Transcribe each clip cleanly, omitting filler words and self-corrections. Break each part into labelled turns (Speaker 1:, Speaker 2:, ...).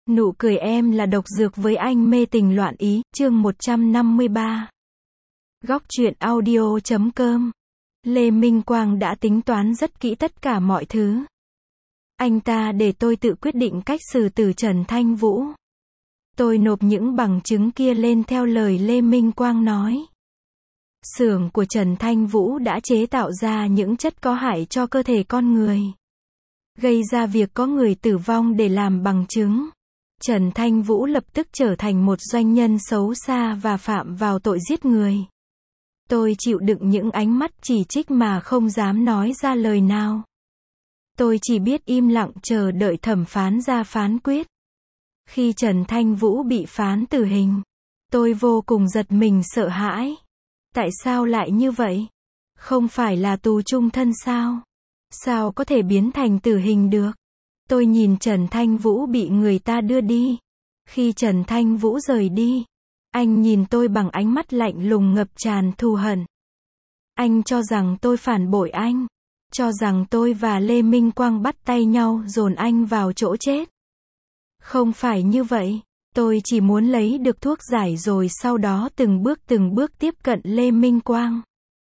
Speaker 1: Nụ cười em là độc dược với anh mê tình loạn ý, chương 153. Góc truyện audio.com. Lê Minh Quang đã tính toán rất kỹ tất cả mọi thứ. Anh ta để tôi tự quyết định cách xử tử Trần Thanh Vũ. Tôi nộp những bằng chứng kia lên theo lời Lê Minh Quang nói. Xưởng của Trần Thanh Vũ đã chế tạo ra những chất có hại cho cơ thể con người, gây ra việc có người tử vong để làm bằng chứng. Trần Thanh Vũ lập tức trở thành một doanh nhân xấu xa và phạm vào tội giết người. Tôi chịu đựng những ánh mắt chỉ trích mà không dám nói ra lời nào. Tôi chỉ biết im lặng chờ đợi thẩm phán ra phán quyết. Khi Trần Thanh Vũ bị phán tử hình, tôi vô cùng giật mình sợ hãi. Tại sao lại như vậy? Không phải là tù chung thân sao? Sao có thể biến thành tử hình được? Tôi nhìn Trần Thanh Vũ bị người ta đưa đi. Khi Trần Thanh Vũ rời đi, anh nhìn tôi bằng ánh mắt lạnh lùng ngập tràn thù hận. Anh cho rằng tôi phản bội anh, cho rằng tôi và Lê Minh Quang bắt tay nhau dồn anh vào chỗ chết. Không phải như vậy, tôi chỉ muốn lấy được thuốc giải rồi sau đó từng bước tiếp cận Lê Minh Quang,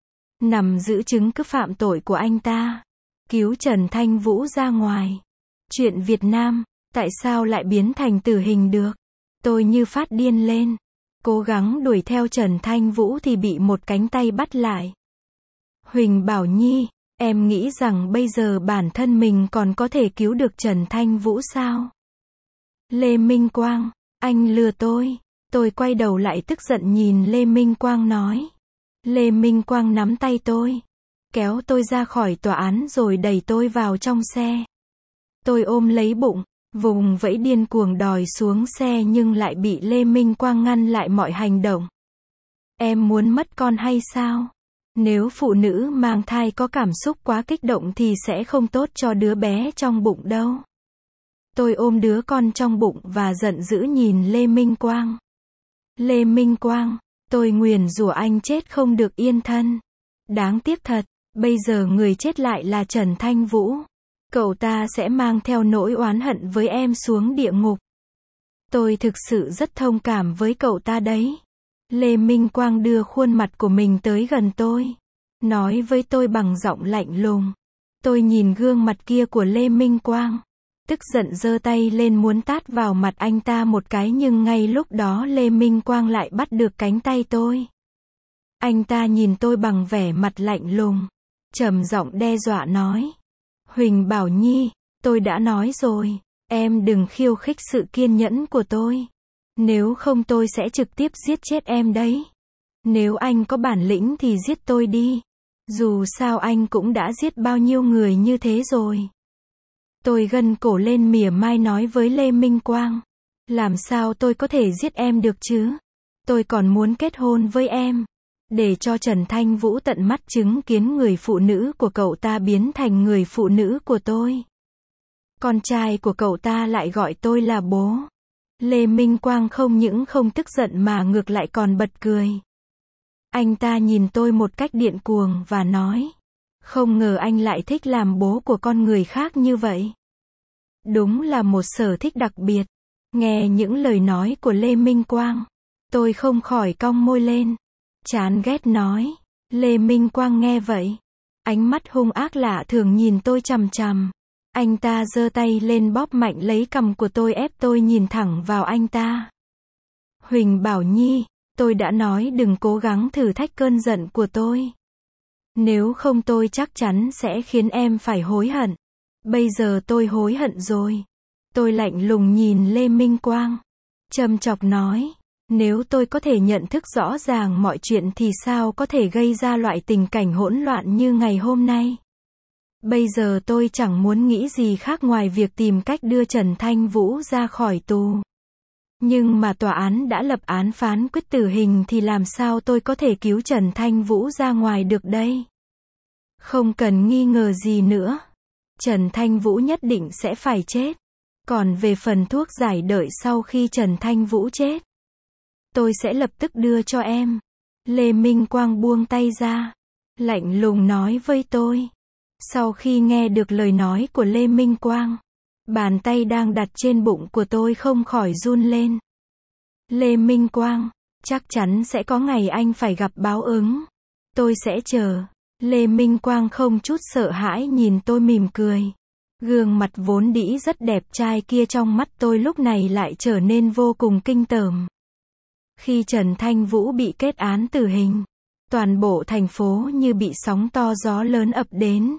Speaker 1: nằm giữ chứng cứ phạm tội của anh ta, cứu Trần Thanh Vũ ra ngoài. Chuyện Việt Nam, tại sao lại biến thành tử hình được? Tôi như phát điên lên, cố gắng đuổi theo Trần Thanh Vũ thì bị một cánh tay bắt lại. Huỳnh Bảo Nhi, em nghĩ rằng bây giờ bản thân mình còn có thể cứu được Trần Thanh Vũ sao? Lê Minh Quang, anh lừa tôi. Tôi quay đầu lại tức giận nhìn Lê Minh Quang nói. Lê Minh Quang nắm tay tôi, kéo tôi ra khỏi tòa án rồi đẩy tôi vào trong xe. Tôi ôm lấy bụng, vùng vẫy điên cuồng đòi xuống xe nhưng lại bị Lê Minh Quang ngăn lại mọi hành động. Em muốn mất con hay sao? Nếu phụ nữ mang thai có cảm xúc quá kích động thì sẽ không tốt cho đứa bé trong bụng đâu. Tôi ôm đứa con trong bụng và giận dữ nhìn Lê Minh Quang. Lê Minh Quang, tôi nguyền rủa anh chết không được yên thân. Đáng tiếc thật, bây giờ người chết lại là Trần Thanh Vũ. Cậu ta sẽ mang theo nỗi oán hận với em xuống địa ngục. Tôi thực sự rất thông cảm với cậu ta đấy. Lê Minh Quang đưa khuôn mặt của mình tới gần tôi, nói với tôi bằng giọng lạnh lùng. Tôi nhìn gương mặt kia của Lê Minh Quang, tức giận giơ tay lên muốn tát vào mặt anh ta một cái nhưng ngay lúc đó Lê Minh Quang lại bắt được cánh tay tôi. Anh ta nhìn tôi bằng vẻ mặt lạnh lùng, trầm giọng đe dọa nói. Huỳnh Bảo Nhi, tôi đã nói rồi, em đừng khiêu khích sự kiên nhẫn của tôi. Nếu không tôi sẽ trực tiếp giết chết em đấy. Nếu anh có bản lĩnh thì giết tôi đi. Dù sao anh cũng đã giết bao nhiêu người như thế rồi. Tôi gân cổ lên mỉa mai nói với Lê Minh Quang. Làm sao tôi có thể giết em được chứ? Tôi còn muốn kết hôn với em, để cho Trần Thanh Vũ tận mắt chứng kiến người phụ nữ của cậu ta biến thành người phụ nữ của tôi. Con trai của cậu ta lại gọi tôi là bố. Lê Minh Quang không những không tức giận mà ngược lại còn bật cười. Anh ta nhìn tôi một cách điên cuồng và nói. Không ngờ anh lại thích làm bố của con người khác như vậy. Đúng là một sở thích đặc biệt. Nghe những lời nói của Lê Minh Quang, tôi không khỏi cong môi lên, chán ghét nói. Lê Minh Quang nghe vậy, ánh mắt hung ác lạ thường nhìn tôi chằm chằm. Anh ta giơ tay lên bóp mạnh lấy cằm của tôi ép tôi nhìn thẳng vào anh ta. Huỳnh Bảo Nhi, tôi đã nói đừng cố gắng thử thách cơn giận của tôi. Nếu không tôi chắc chắn sẽ khiến em phải hối hận. Bây giờ tôi hối hận rồi. Tôi lạnh lùng nhìn Lê Minh Quang, châm chọc nói. Nếu tôi có thể nhận thức rõ ràng mọi chuyện thì sao có thể gây ra loại tình cảnh hỗn loạn như ngày hôm nay. Bây giờ tôi chẳng muốn nghĩ gì khác ngoài việc tìm cách đưa Trần Thanh Vũ ra khỏi tù. Nhưng mà tòa án đã lập án phán quyết tử hình thì làm sao tôi có thể cứu Trần Thanh Vũ ra ngoài được đây? Không cần nghi ngờ gì nữa. Trần Thanh Vũ nhất định sẽ phải chết. Còn về phần thuốc giải đợi sau khi Trần Thanh Vũ chết, tôi sẽ lập tức đưa cho em. Lê Minh Quang buông tay ra, lạnh lùng nói với tôi. Sau khi nghe được lời nói của Lê Minh Quang, Bàn tay đang đặt trên bụng của tôi không khỏi run lên. Lê Minh Quang, chắc chắn sẽ có ngày anh phải gặp báo ứng. Tôi sẽ chờ. Lê Minh Quang không chút sợ hãi nhìn tôi mỉm cười. Gương mặt vốn dĩ rất đẹp trai kia trong mắt tôi lúc này lại trở nên vô cùng kinh tởm. Khi Trần Thanh Vũ bị kết án tử hình, toàn bộ thành phố như bị sóng to gió lớn ập đến.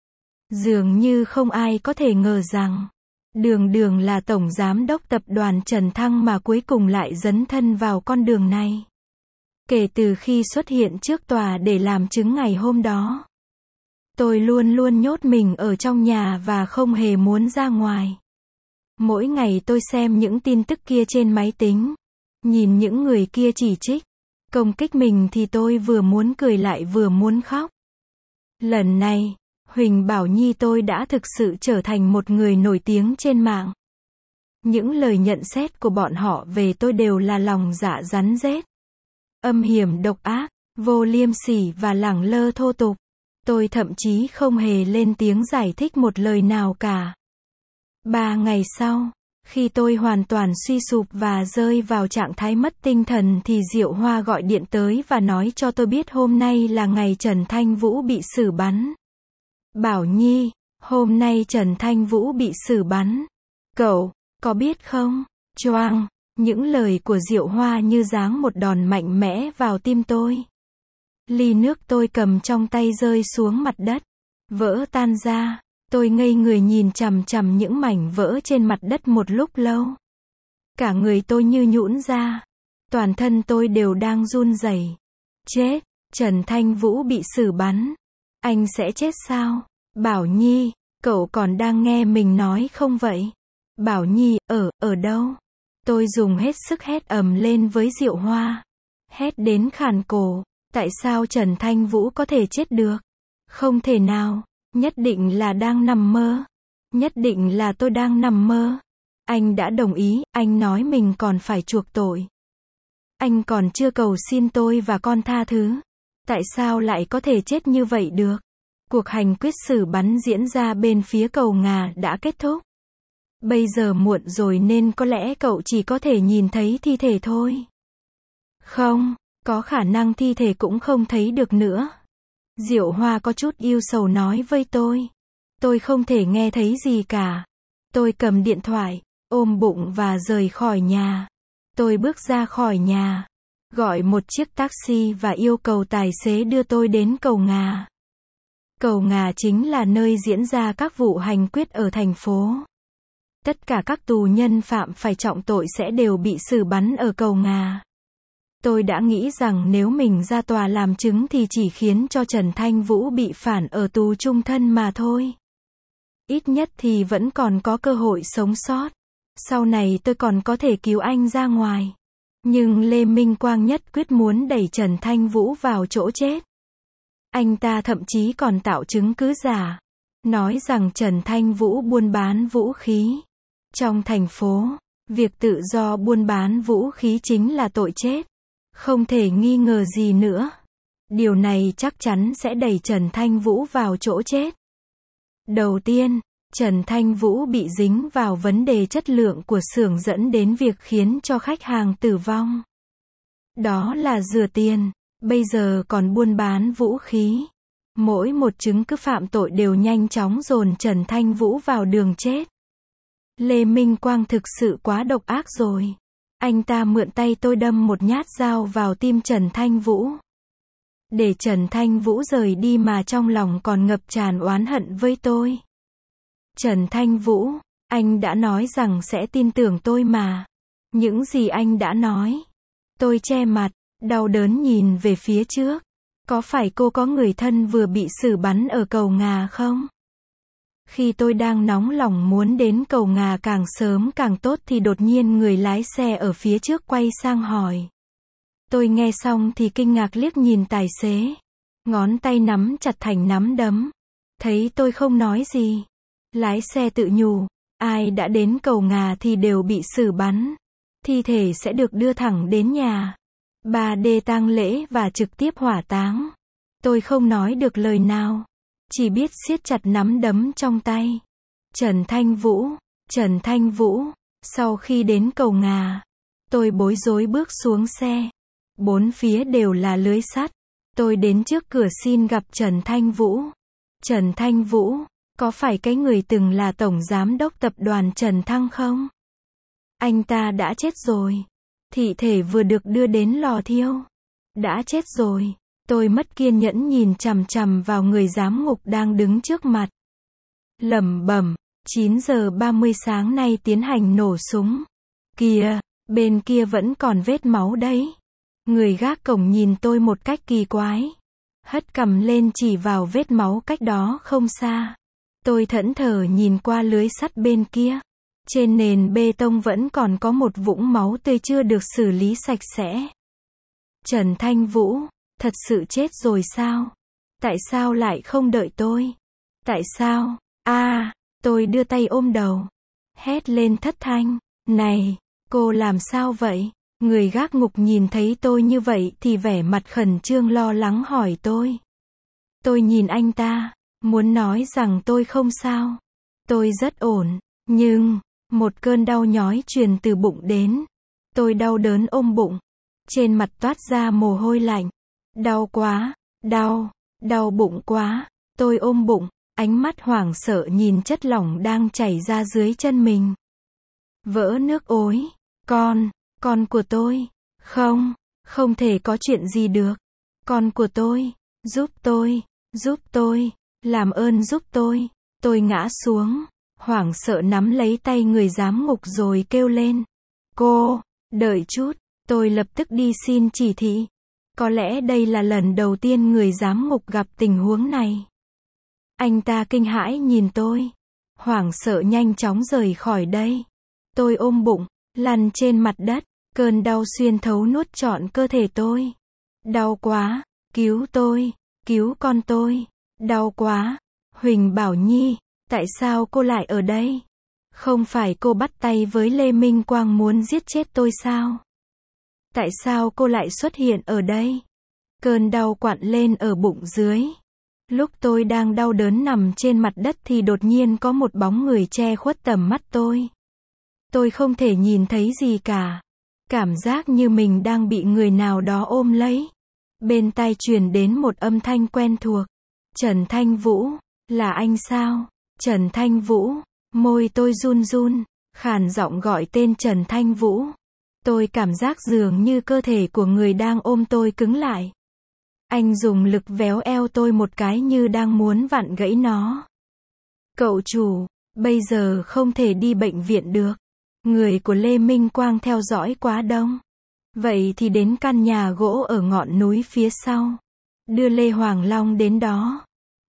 Speaker 1: Dường như không ai có thể ngờ rằng, đường đường là tổng giám đốc tập đoàn Trần Thăng mà cuối cùng lại dấn thân vào con đường này. Kể từ khi xuất hiện trước tòa để làm chứng ngày hôm đó, tôi luôn luôn nhốt mình ở trong nhà và không hề muốn ra ngoài. Mỗi ngày tôi xem những tin tức kia trên máy tính, nhìn những người kia chỉ trích, công kích mình thì tôi vừa muốn cười lại vừa muốn khóc. Lần này, Huỳnh Bảo Nhi tôi đã thực sự trở thành một người nổi tiếng trên mạng. Những lời nhận xét của bọn họ về tôi đều là lòng dạ rắn rết, âm hiểm độc ác, vô liêm sỉ và lẳng lơ thô tục. Tôi thậm chí không hề lên tiếng giải thích một lời nào cả. 3 ngày sau, khi tôi hoàn toàn suy sụp và rơi vào trạng thái mất tinh thần thì Diệu Hoa gọi điện tới và nói cho tôi biết hôm nay là ngày Trần Thanh Vũ bị xử bắn. Bảo Nhi, hôm nay Trần Thanh Vũ bị xử bắn. Cậu, có biết không? Choang, những lời của Diệu Hoa như giáng một đòn mạnh mẽ vào tim tôi. Ly nước tôi cầm trong tay rơi xuống mặt đất, vỡ tan ra. Tôi ngây người nhìn chằm chằm những mảnh vỡ trên mặt đất một lúc lâu. Cả người tôi như nhũn ra. Toàn thân tôi đều đang run rẩy. Chết, Trần Thanh Vũ bị xử bắn. Anh sẽ chết sao? Bảo Nhi, cậu còn đang nghe mình nói không vậy? Bảo Nhi, ở đâu? Tôi dùng hết sức hét ầm lên với Diệu Hoa. Hét đến khàn cổ. Tại sao Trần Thanh Vũ có thể chết được? Không thể nào. Nhất định là đang nằm mơ. Nhất định là tôi đang nằm mơ. Anh đã đồng ý, anh nói mình còn phải chuộc tội. Anh còn chưa cầu xin tôi và con tha thứ. Tại sao lại có thể chết như vậy được? Cuộc hành quyết xử bắn diễn ra bên phía cầu Ngà đã kết thúc. Bây giờ muộn rồi nên có lẽ cậu chỉ có thể nhìn thấy thi thể thôi. Không, có khả năng thi thể cũng không thấy được nữa. Diệu Hoa có chút ưu sầu nói với tôi. Tôi không thể nghe thấy gì cả. Tôi cầm điện thoại, ôm bụng và rời khỏi nhà. Tôi bước ra khỏi nhà, gọi một chiếc taxi và yêu cầu tài xế đưa tôi đến cầu Ngà. Cầu Ngà chính là nơi diễn ra các vụ hành quyết ở thành phố. Tất cả các tù nhân phạm phải trọng tội sẽ đều bị xử bắn ở cầu Ngà. Tôi đã nghĩ rằng nếu mình ra tòa làm chứng thì chỉ khiến cho Trần Thanh Vũ bị phản ở tù chung thân mà thôi. Ít nhất thì vẫn còn có cơ hội sống sót. Sau này tôi còn có thể cứu anh ra ngoài. Nhưng Lê Minh Quang nhất quyết muốn đẩy Trần Thanh Vũ vào chỗ chết. Anh ta thậm chí còn tạo chứng cứ giả. Nói rằng Trần Thanh Vũ buôn bán vũ khí. Trong thành phố, việc tự do buôn bán vũ khí chính là tội chết. Không thể nghi ngờ gì nữa. Điều này chắc chắn sẽ đẩy Trần Thanh Vũ vào chỗ chết. Đầu tiên, Trần Thanh Vũ bị dính vào vấn đề chất lượng của xưởng dẫn đến việc khiến cho khách hàng tử vong. Đó là rửa tiền, bây giờ còn buôn bán vũ khí. Mỗi một chứng cứ phạm tội đều nhanh chóng dồn Trần Thanh Vũ vào đường chết. Lê Minh Quang thực sự quá độc ác rồi. Anh ta mượn tay tôi đâm một nhát dao vào tim Trần Thanh Vũ. Để Trần Thanh Vũ rời đi mà trong lòng còn ngập tràn oán hận với tôi. Trần Thanh Vũ, anh đã nói rằng sẽ tin tưởng tôi mà. Những gì anh đã nói. Tôi che mặt, đau đớn nhìn về phía trước. Có phải cô có người thân vừa bị xử bắn ở cầu Ngà không? Khi tôi đang nóng lòng muốn đến cầu Ngà càng sớm càng tốt thì đột nhiên người lái xe ở phía trước quay sang hỏi. Tôi nghe xong thì kinh ngạc liếc nhìn tài xế. Ngón tay nắm chặt thành nắm đấm. Thấy tôi không nói gì. Lái xe tự nhủ, ai đã đến cầu Ngà thì đều bị xử bắn. Thi thể sẽ được đưa thẳng đến nhà 3D tang lễ và trực tiếp hỏa táng. Tôi không nói được lời nào. Chỉ biết siết chặt nắm đấm trong tay. Trần Thanh Vũ, Trần Thanh Vũ. Sau khi đến cầu Ngà, tôi bối rối bước xuống xe. Bốn phía đều là lưới sắt. Tôi đến trước cửa xin gặp Trần Thanh Vũ. Trần Thanh Vũ, có phải cái người từng là tổng giám đốc tập đoàn Trần Thăng không? Anh ta đã chết rồi. Thi thể vừa được đưa đến lò thiêu. Đã chết rồi. Tôi mất kiên nhẫn nhìn chằm chằm vào người giám ngục đang đứng trước mặt. Lẩm bẩm, 9 giờ 30 sáng nay tiến hành nổ súng. Kìa, bên kia vẫn còn vết máu đấy. Người gác cổng nhìn tôi một cách kỳ quái. Hất cằm lên chỉ vào vết máu cách đó không xa. Tôi thẫn thờ nhìn qua lưới sắt bên kia. Trên nền bê tông vẫn còn có một vũng máu tươi chưa được xử lý sạch sẽ. Trần Thanh Vũ, thật sự chết rồi sao? Tại sao lại không đợi tôi? Tại sao? Tôi đưa tay ôm đầu. Hét lên thất thanh. Này, cô làm sao vậy? Người gác ngục nhìn thấy tôi như vậy thì vẻ mặt khẩn trương lo lắng hỏi tôi. Tôi nhìn anh ta, muốn nói rằng tôi không sao. Tôi rất ổn, nhưng một cơn đau nhói truyền từ bụng đến. Tôi đau đớn ôm bụng. Trên mặt toát ra mồ hôi lạnh. Đau quá, đau bụng quá. Tôi ôm bụng, ánh mắt hoảng sợ nhìn chất lỏng đang chảy ra dưới chân mình. Vỡ nước ối, con của tôi. Không thể có chuyện gì được. Con của tôi, giúp tôi, làm ơn giúp tôi. Tôi ngã xuống, hoảng sợ nắm lấy tay người giám ngục rồi kêu lên. Cô, đợi chút, tôi lập tức đi xin chỉ thị. Có lẽ đây là lần đầu tiên người giám ngục gặp tình huống này. Anh ta kinh hãi nhìn tôi, hoảng sợ nhanh chóng rời khỏi đây. Tôi ôm bụng, lăn trên mặt đất, cơn đau xuyên thấu nuốt trọn cơ thể tôi. Đau quá, cứu tôi, cứu con tôi, đau quá. Huỳnh Bảo Nhi, tại sao cô lại ở đây? Không phải cô bắt tay với Lê Minh Quang muốn giết chết tôi sao? Tại sao cô lại xuất hiện ở đây? Cơn đau quặn lên ở bụng dưới. Lúc tôi đang đau đớn nằm trên mặt đất thì đột nhiên có một bóng người che khuất tầm mắt tôi. Tôi không thể nhìn thấy gì cả. Cảm giác như mình đang bị người nào đó ôm lấy. Bên tai truyền đến một âm thanh quen thuộc. Trần Thanh Vũ, là anh sao? Trần Thanh Vũ, môi tôi run run, khàn giọng gọi tên Trần Thanh Vũ. Tôi cảm giác dường như cơ thể của người đang ôm tôi cứng lại. Anh dùng lực véo eo tôi một cái như đang muốn vặn gãy nó. Cậu chủ, bây giờ không thể đi bệnh viện được. Người của Lê Minh Quang theo dõi quá đông. Vậy thì đến căn nhà gỗ ở ngọn núi phía sau. Đưa Lê Hoàng Long đến đó.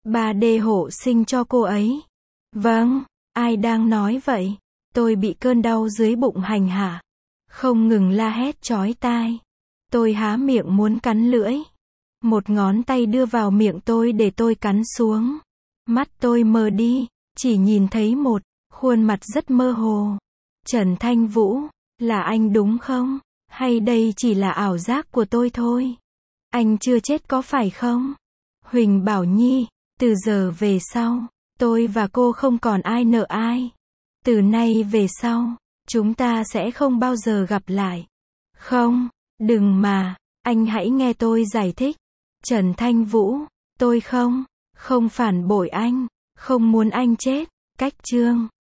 Speaker 1: 3D hộ sinh cho cô ấy. Vâng, ai đang nói vậy? Tôi bị cơn đau dưới bụng hành hạ. Không ngừng la hét chói tai. Tôi há miệng muốn cắn lưỡi. Một ngón tay đưa vào miệng tôi để tôi cắn xuống. Mắt tôi mờ đi, chỉ nhìn thấy một khuôn mặt rất mơ hồ. Trần Thanh Vũ, là anh đúng không? Hay đây chỉ là ảo giác của tôi thôi? Anh chưa chết có phải không? Huỳnh Bảo Nhi, từ giờ về sau, tôi và cô không còn ai nợ ai. Từ nay về sau, chúng ta sẽ không bao giờ gặp lại. Không, đừng mà, anh hãy nghe tôi giải thích. Trần Thanh Vũ, tôi không phản bội anh, không muốn anh chết. Cách chương